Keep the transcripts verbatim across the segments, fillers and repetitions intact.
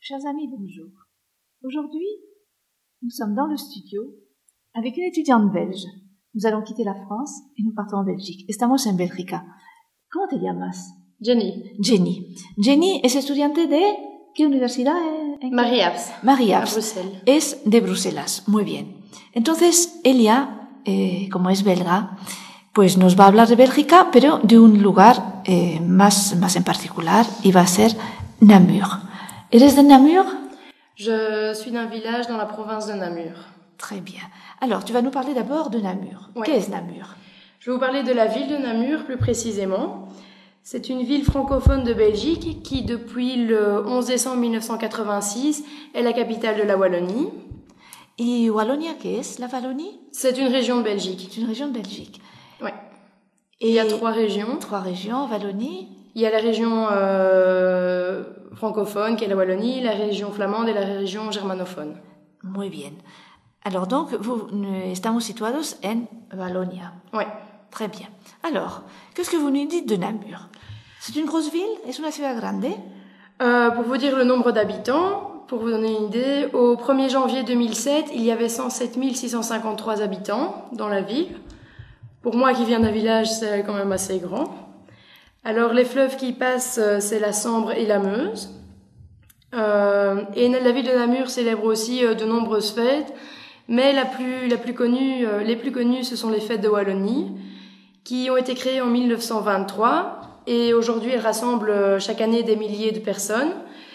Chers amis, bonjour. Aujourd'hui, nous sommes dans le studio avec une étudiante belge. Nous allons quitter la France et nous partons en Belgique. Estamos en Bélgica. ¿Cómo te llamas? Jenny. Jenny. Jenny es estudiante de... ¿Qué universidad? En... Marie Abs. Marie Abs. A Bruxelles. Es de Bruselas. Muy bien. Entonces, ella, eh, como es belga, pues nos va a hablar de Bélgica, pero de un lugar eh, más, más en particular, y va a ser Namur. ¿Eres de Namur? Je suis d'un village dans la province de Namur. Très bien. Alors, tu vas nous parler d'abord de Namur. Ouais. Qu'est-ce Namur? Je vais vous parler de la ville de Namur, plus précisément. C'est une ville francophone de Belgique qui, depuis le onze décembre mille neuf cent quatre-vingt-six, est la capitale de la Wallonie. ¿Y Wallonia qué es? ¿La Wallonie? C'est une région de Belgique. C'est une région de Belgique. Ouais. Et il y a trois régions. Trois régions, Wallonie. Il y a la région euh, francophone, qui est la Wallonie, la région flamande et la région germanophone. Muy bien. Alors donc, vous, estamos situados en Wallonia. Ouais. Très bien. Alors, qu'est-ce que vous nous dites de Namur? C'est une grosse ville? Es una ciudad grande? euh, Pour vous dire le nombre d'habitants, pour vous donner une idée, au premier janvier deux mille sept, il y avait cent sept mille six cent cinquante-trois habitants dans la ville. Pour moi qui viens d'un village, c'est quand même assez grand. Alors les fleuves qui passent, c'est la Sambre et la Meuse. Euh, et la ville de Namur célèbre aussi de nombreuses fêtes, mais la plus, la plus connue, les plus connues, ce sont les fêtes de Wallonie, qui ont été créées en mille neuf cent vingt-trois, et aujourd'hui elles rassemblent chaque année des milliers de personnes,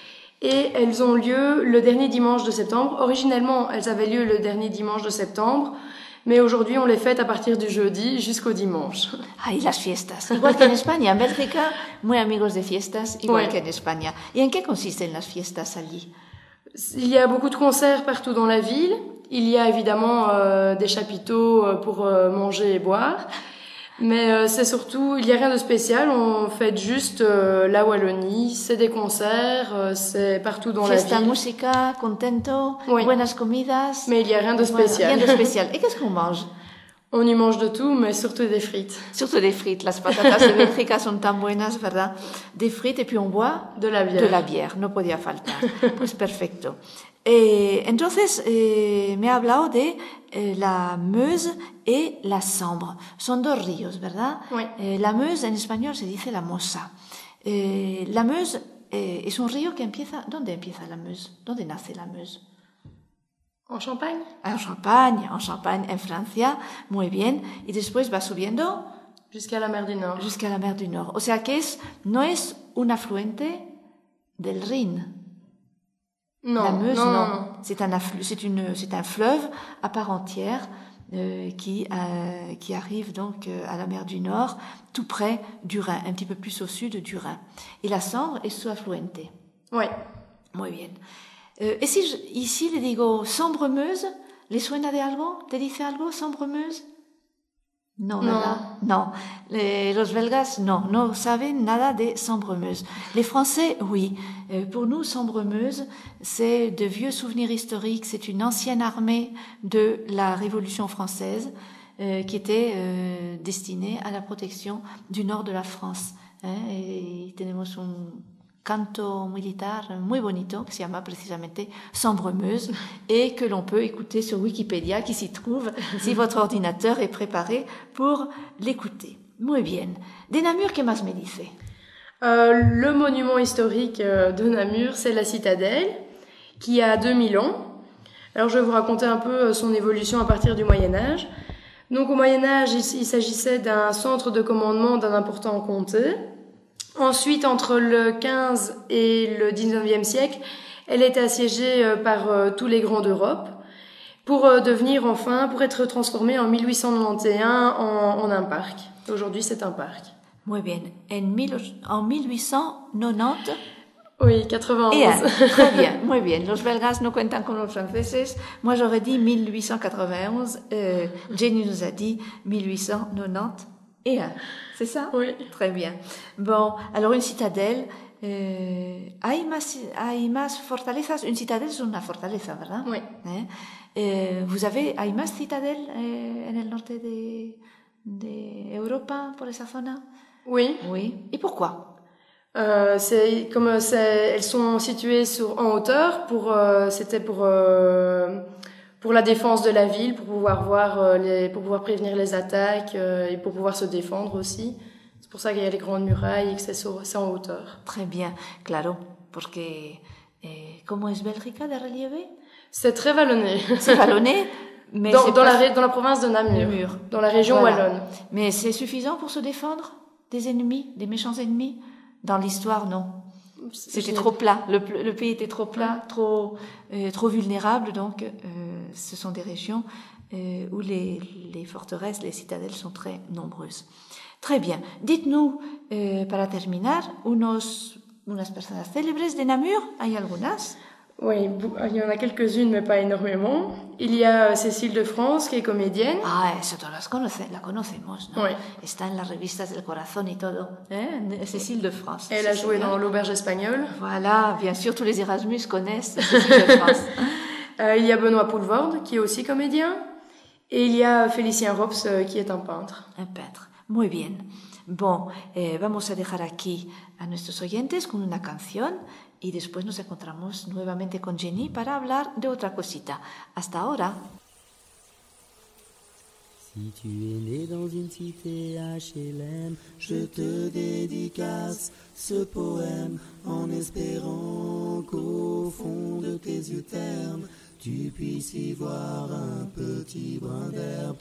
et elles ont lieu le dernier dimanche de septembre. Originellement, elles avaient lieu le dernier dimanche de septembre, mais aujourd'hui on les fête à partir du jeudi jusqu'au dimanche. Ay, las fiestas. Igual que en España, en Bélgica, muy amigos de fiestas, igual ouais. que en España. ¿Y en qué consisten las fiestas allí? Il y a beaucoup de concerts partout dans la ville. Il y a évidemment euh, des chapiteaux pour euh, manger et boire. Mais euh, c'est surtout, il n'y a rien de spécial, on fête juste euh, la Wallonie, c'est des concerts, euh, c'est partout dans Fiesta, la ville. música, contento, oui. buenas comidas. Mais il n'y a rien de spécial. Voilà, rien de spécial. Et qu'est-ce qu'on mange? On y mange de tout, mais surtout des frites. Surtout des frites. Las patatas de Bélgica son tan buenas, ¿verdad? Des frites et puis on boit de la bière. De la bière, no podía faltar. Pues perfecto. Eh, entonces, eh, me ha hablado de eh, la Meuse y la Sambre. Son dos ríos, ¿verdad? Oui. Eh, la Meuse en español se dice la Mosa. Eh, la Meuse eh, es un río que empieza... ¿Dónde empieza la Meuse? ¿Dónde nace la Meuse? En Champagne. En Champagne, en Champagne, en Francia. Muy bien. Y después va subiendo... Jusqu'à la mer du Nord. Jusqu'à la mer du Nord. O sea que es, no es un afluente del Rin. Non, la Meuse, non, non. non, non. C'est un, afflu, c'est, une, c'est un fleuve à part entière euh, qui, euh, qui arrive donc euh, à la mer du Nord, tout près du Rhin, un petit peu plus au sud du Rhin. Et la Sambre es su afluente. Oui. Muy bien. Euh, et si je, ici le digo Sambre-Meuse, ¿le suena de algo? ¿Te dice algo, Sambre-Meuse? No, ¿verdad? No. Les, los belgas, no, no saben nada de Sambre-Meuse. Les Français, oui. Euh, pour nous, Sambre-Meuse, c'est de vieux souvenirs historiques. C'est une ancienne armée de la Révolution française euh, qui était euh, destinée à la protection du nord de la France. Hein, et tenemos un canto militar muy bonito que se llama precisamente Sambre-Meuse et que l'on peut écouter sur Wikipédia, qui s'y trouve si votre ordinateur est préparé pour l'écouter. Muy bien. De Namur, ¿qué más me dice? Euh, le monument historique de Namur, c'est la citadelle, qui a deux mille ans. Alors je vais vous raconter un peu son évolution à partir du Moyen-Âge. Donc au Moyen-Âge, il, il s'agissait d'un centre de commandement d'un important comté. Ensuite, entre le quinze et le dix-neuvième siècle, elle était assiégée par euh, tous les grands d'Europe pour euh, devenir enfin, pour être transformée en mille huit cent quatre-vingt-onze en, en un parc. Aujourd'hui, c'est un parc. Muy bien. En, mil, en mille huit cent quatre-vingt-onze. Oui, quatre-vingt-onze. Et, très bien, muy bien. Los belgas no cuentan con los franceses. Moi, j'aurais dit mille huit cent quatre-vingt-onze. Euh, Jenny nous a dit mille huit cent quatre-vingt-onze. Et un, c'est ça? Oui. Très bien. Bon, alors une citadelle, eh, hay más, hay más fortalezas. Une citadelle es una fortaleza, ¿verdad? Oui. Eh, eh, vous avez, hay más citadelles eh, en el norte de, de Europa, por esa zona? Oui. Oui. Et pourquoi? Euh, c'est comme c'est, elles sont situées sur en hauteur pour euh, c'était pour euh, pour la défense de la ville, pour pouvoir voir euh, les pour pouvoir prévenir les attaques euh, et pour pouvoir se défendre aussi. C'est pour ça qu'il y a les grandes murailles et que c'est sur, c'est en hauteur. Très bien, claro, porque eh, ¿cómo es Bélgica de relieve? C'est très vallonné. C'est vallonné, mais dans, c'est dans pas... la dans la province de Namur, Namur. Dans la région Voilà. wallonne. Mais c'est suffisant pour se défendre des ennemis, des méchants ennemis? Dans l'histoire, non. C'était trop plat. Le, le pays était trop plat, trop, euh, trop vulnérable. Donc, euh, ce sont des régions euh, où les, les forteresses, les citadelles sont très nombreuses. Très bien. Dites-nous, euh, para terminar, unos, unas personas célebres de Namur. ¿Hay algunas? Oui, il y en a quelques-unes, mais pas énormément. Il y a Cécile de France, qui est comédienne. Ah, eso todos las conoce, la conocemos, ¿no? Oui. Está en las revistas del corazón y todo. ¿Eh? Cécile de France. Elle a joué dans L'Auberge espagnole. Voilà, bien sûr, tous les Erasmus connaissent Cécile de France. euh, il y a Benoît Poulvorde, qui est aussi comédien. Et il y a Félicien Rops, euh, qui est un peintre. Un peintre. Muy bien. Bon, eh, vamos a dejar aquí a nuestros oyentes con una canción. Y después nos encontramos nuevamente con Jenny para hablar de otra cosita. Hasta ahora. Si tu es né dans une cité H L M, je te dédicace ce poème en espérant qu'au fond de tes yeux ternes, tu puisses y voir un petit brin d'herbe.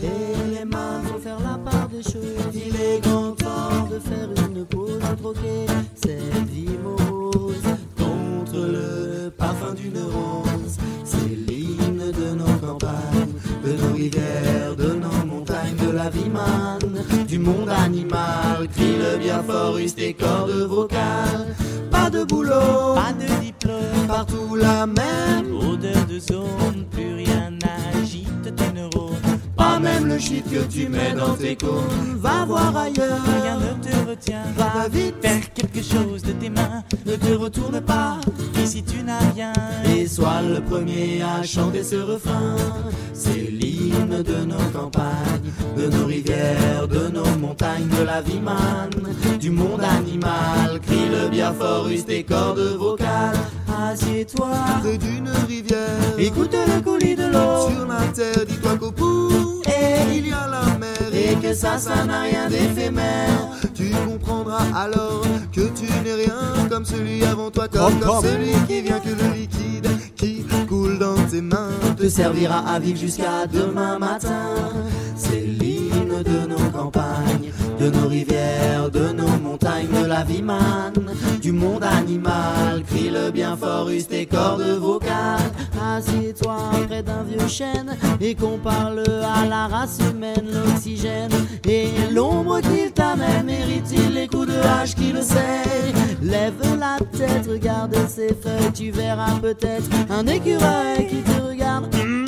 Et les mains vont faire la part des choses. Il est grand temps de faire une pause, de troquer cette vie morose contre le parfum d'une rose. C'est l'hymne de nos campagnes, de nos rivières, de nos montagnes, de la vie manne, du monde animal. Crie le bien fort, use tes cordes vocales. Pas de boulot, pas de diplôme, partout la même odeur de zone, plus rien n'agite tes neurones. Pas même le shit que tu mets dans tes cônes. Va voir ailleurs, Rien ne te retient, va vite, faire quelque chose de tes mains. ne te retourne pas. Ici tu n'as rien, Et sois le premier à chanter ce refrain. C'est l'hymne de nos campagnes, de nos rivières, de nos montagnes, de la vie manne, du monde animal. Crie le bien fort, use tes cordes vocales. Assieds-toi près d'une rivière, écoute le coulis de l'eau. Sur la terre, dis-toi qu'au bout, et il y a la mer. Et que ça, ça n'a rien d'éphémère. Tu comprendras alors que tu n'es rien comme celui avant toi, comme, comme celui qui vient, que le liquide qui coule dans tes mains te servira à vivre jusqu'à demain matin. C'est l'hymne de nos campagnes, de nos rivières, de nos montagnes, de la vie manne, du monde animal. Crie le bien fort, use tes cordes vocales. Assieds-toi près d'un vieux chêne et qu'on parle à la race humaine. L'oxygène et l'ombre qu'il t'amène, mérite-t-il les coups de hache qui le sait? Lève la tête, regarde ses feuilles, tu verras peut-être un écureuil qui te regarde.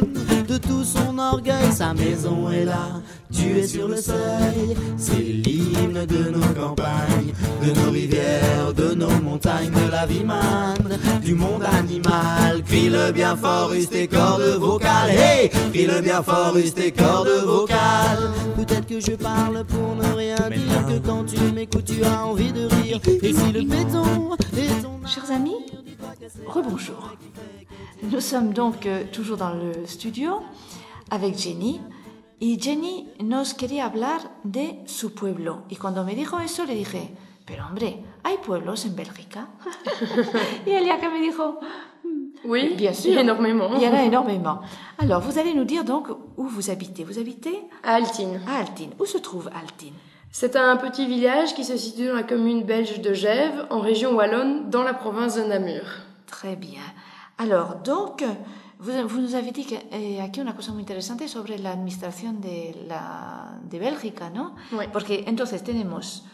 De tout son orgueil, sa maison est là, tu es sur le seuil. C'est l'hymne de nos campagnes, de nos rivières, de nos montagnes, de la vie manne, du monde animal. Crie le bien fort, use tes cordes vocales. Hey, crie le bien fort, use tes cordes vocales. Peut-être que je parle pour ne rien dire, que quand tu m'écoutes tu as envie de rire. Et si le béton est ton... Chers amis, rebonjour. Nous sommes donc euh, toujours dans le studio avec Jenny. Y Jenny nos quería hablar de su pueblo. Y cuando me dijo eso le dije, pero hombre, ¿hay pueblos en Bélgica? Y Eliaka me dijo, Oui, bien sûr, énormément. Il y en a énormément. Alors, vous allez nous dire donc où vous habitez. Vous habitez À Altine. à Altine. Où se trouve Altine? C'est un petit village qui se situe dans la commune belge de Gèves, en région wallonne, dans la province de Namur. Très bien. Alors, donc, vous, vous nous avez dit que, eh, aquí una cosa muy interesante sobre la administración de, la, de Bélgica, ¿no? Oui. Porque entonces tenemos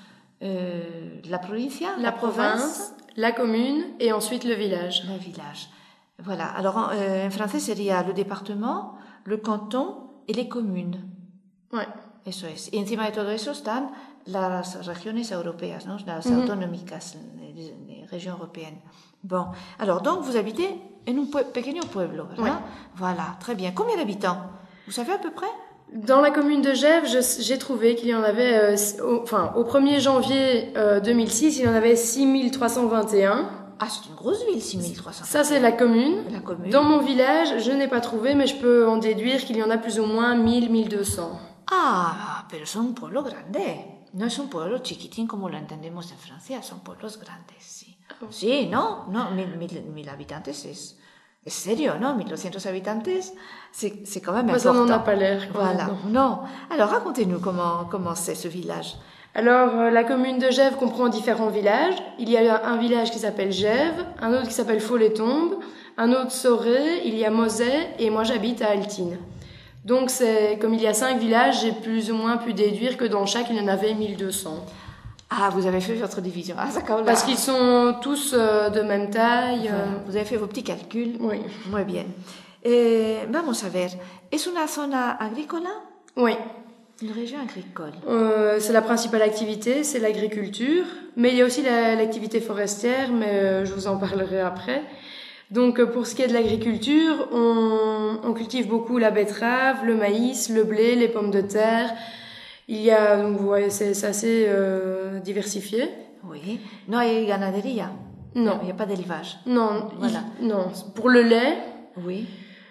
eh, la provincia, La province, la commune et ensuite le village. le village. Voilà. Alors, en, euh, en français, sería le département, le canton et les communes. Ouais. Eso es. Y encima de todo eso están las regiones europeas, ¿no? Las Mhm. autonómicas, les, les régions européennes. Bon, alors donc vous habitez en un pue- pequeño pueblo, ¿verdad? Oui. Voilà, très bien. Combien d'habitants? Vous savez à peu près? Dans la commune de Gèves, je- j'ai trouvé qu'il y en avait, euh, s- au, enfin, au premier janvier euh, deux mille six, il y en avait six mille trois cent vingt et un. Ah, c'est une grosse ville, six mille trois cents. Ça, c'est la commune. La commune. Dans mon village, je n'ai pas trouvé, mais je peux en déduire qu'il y en a plus ou moins mille, mille deux cents. Ah, pero son un pueblo grande. No es un pueblo chiquitín como lo entendemos en Francia, son pueblos grandes, sí. Sí, no, no, mil, mil, mil habitantes es, es serio, ¿no? mille deux cents habitantes, c'est, c'est quand même Bah, ça important. n'en a pas l'air. quoi. Voilà, non. Alors, racontez-nous comment, comment c'est ce village. Alors, euh, la commune de Gèves comprend différents villages. Il y a un village qui s'appelle Gèves, un autre qui s'appelle Faux-les-Tombes, un autre Soré, il y a Mozet, et moi j'habite à Altine. Donc, c'est, comme il y a cinq villages, j'ai plus ou moins pu déduire que dans chaque, il y en avait mille deux cents. Ah, vous avez fait votre division. Ah, d'accord. Parce qu'ils sont tous euh, de même taille. euh, Voilà, vous avez fait vos petits calculs. Oui. Muy bien. Eh, vamos a ver. ¿Es una zona agrícola? Oui. Une région agricole. Euh, c'est la principale activité, c'est l'agriculture. Mais il y a aussi la- l'activité forestière, mais euh, je vous en parlerai après. Donc, euh, pour ce qui est de l'agriculture, on, on cultive beaucoup la betterave, le maïs, le blé, les pommes de terre. Il y a, donc vous voyez, c'est c'est assez euh, diversifié. Oui. No hay ganadería. Non. Il n'y a pas d'élevage. Non, Voilà. il- non. Pour le lait, Oui.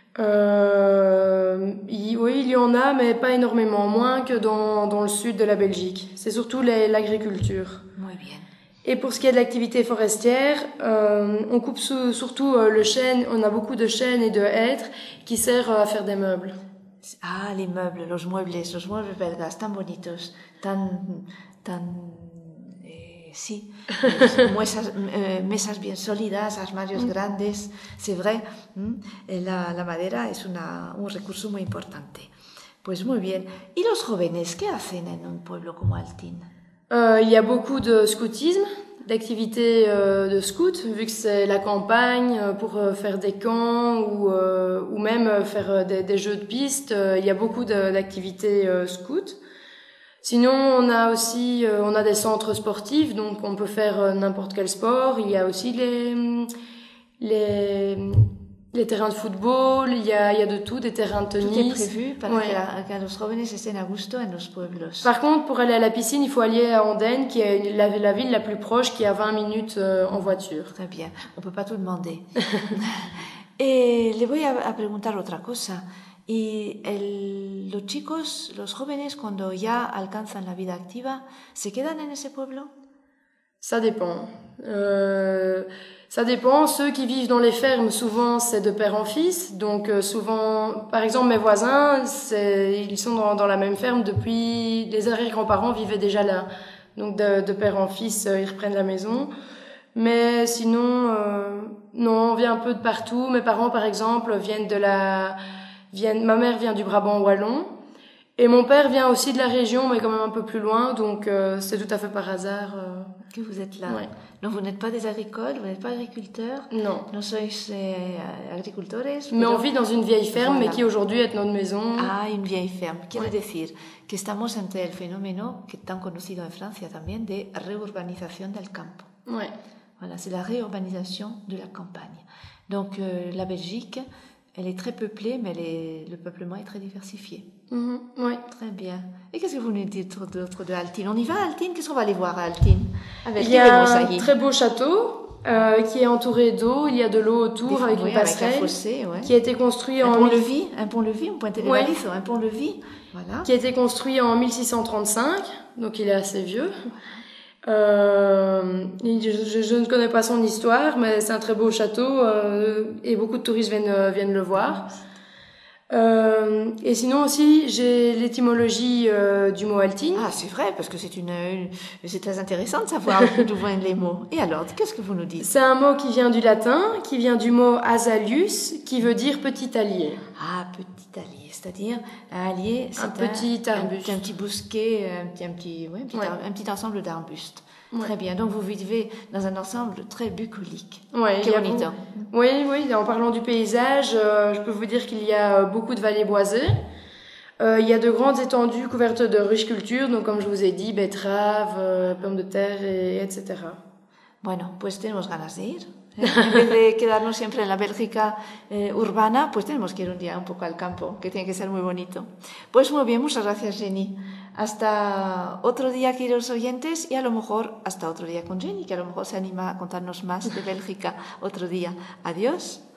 euh, il- oui, il y en a, mais pas énormément, moins que dans, dans le sud de la Belgique. C'est surtout les- l'agriculture. Muy bien. Et pour ce qui est de l'activité forestière, euh, on coupe sou- surtout euh, le chêne, on a beaucoup de chênes et de hêtres qui servent à faire des meubles. Ah, les meubles, los muebles, los muebles belgas, tan bonitos, tan, tan, eh, sí, mesas, eh, mesas bien sólidas, armarios grandes, c'est vrai, ¿m? Eh, la, la madera es una, un recurso muy importante. Pues muy bien. ¿Y los jóvenes qué hacen en un pueblo como Altin? Euh, il y a beaucoup de scoutisme, d'activités euh, de scout, vu que c'est la campagne, euh, pour euh, faire des camps ou, euh, ou même euh, faire euh, des, des jeux de piste. Euh, il y a beaucoup de- d'activités euh, scouts. Sinon, on a aussi euh, on a des centres sportifs, donc on peut faire euh, n'importe quel sport. Il y a aussi les les les terrains de football. Il y a il y a de tout, des terrains de Tout tennis. est prévu para Ouais. que, la- que los jóvenes estén a gusto en los pueblos. Par contre, pour aller à la piscine, il faut aller à Andenne, qui est la, la ville la plus proche, qui est à vingt minutes euh, en voiture. Très bien, on peut pas tout demander. Eh, le voy a, a preguntar otra cosa. Y el- los chicos, los jóvenes, cuando ya alcanzan la vida activa, ¿se quedan en ese pueblo? Ça dépend. Euh, ça dépend. Ceux qui vivent dans les fermes, souvent, c'est de père en fils. Donc, euh, souvent, par exemple, mes voisins, c'est, ils sont dans, dans la même ferme depuis... Les arrière-grands-parents vivaient déjà là. Donc, de, de père en fils, euh, ils reprennent la maison. Mais sinon, euh, non, on vient un peu de partout. Mes parents, par exemple, viennent de la... Viennent, ma mère vient du Brabant wallon. Et mon père vient aussi de la région, mais quand même un peu plus loin. Donc, euh, c'est tout à fait par hasard. euh, Que vous êtes là. Ouais. Non, vous n'êtes pas des agricoles, vous n'êtes pas agriculteurs, Non. no sois eh, agricultores. Mais pero- on vit dans une vieille ferme, Voilà. mais qui aujourd'hui est notre maison. Ah, une vieille ferme. Quiere Ouais. decir que estamos ante el fenómeno, que tan conocido en Francia también, de reurbanización del campo. Ouais. Voilà, c'est la réurbanisation de la campagne. Donc euh, la Belgique, elle est très peuplée, mais elle est- le peuplement est très diversifié. Mhm, ouais. Très bien. Et qu'est-ce que vous nous dites d'autre de Altin? On y va à Altin? Qu'est-ce qu'on va aller voir à Altin? Avec Il y a vemos un allí? très beau château euh, qui est entouré d'eau. Il y a de l'eau autour Des- avec oui, une avec un passerelle fossé, ouais. qui a été construit Un en pont-levis, un pont-levis, un puente de Ouais. balizo, un pont-levis. Voilà. qui a été construit en mille six cent trente-cinq, donc il est assez vieux. Euh, je, je- je ne connais pas son histoire, mais c'est un très beau château euh, et beaucoup de touristes viennent, euh, viennent le voir. Euh, et sinon aussi, j'ai l'étymologie euh, du mot Altin. Ah, c'est vrai, parce que c'est une, une- c'est très intéressant de savoir d'où viennent les mots. Et alors, qu'est-ce que vous nous dites? C'est un mot qui vient du latin, qui vient du mot azalius, qui veut dire petit allié. Ah, petit allié, c'est-à-dire un allier, c'est Un petit arbuste. un, un petit bousquet, un petit, un petit, ouais, un petit, Ouais. ar- un petit ensemble d'arbustes. Ouais. Très bien. Donc vous vivez dans un ensemble très bucolique. Ouais, Qué il y a bonito. beaucoup- Oui, oui, en parlant du paysage, euh, je peux vous dire qu'il y a euh, beaucoup de vallées boisées. Euh, il y a de grandes étendues couvertes de ruches cultures, donc comme je vous ai dit, betteraves, euh, pommes de terre, et, etc. Bueno, pues tenemos ganas de ir. ¿eh? En vez de quedarnos siempre en la Bélgica eh, urbana, pues tenemos que ir un día un poco al campo, que tiene que ser muy bonito. Pues muy bien, muchas gracias, Jenny. Hasta otro día, queridos oyentes, y a lo mejor hasta otro día con Jenny, que a lo mejor se anima a contarnos más de Bélgica otro día. Adiós.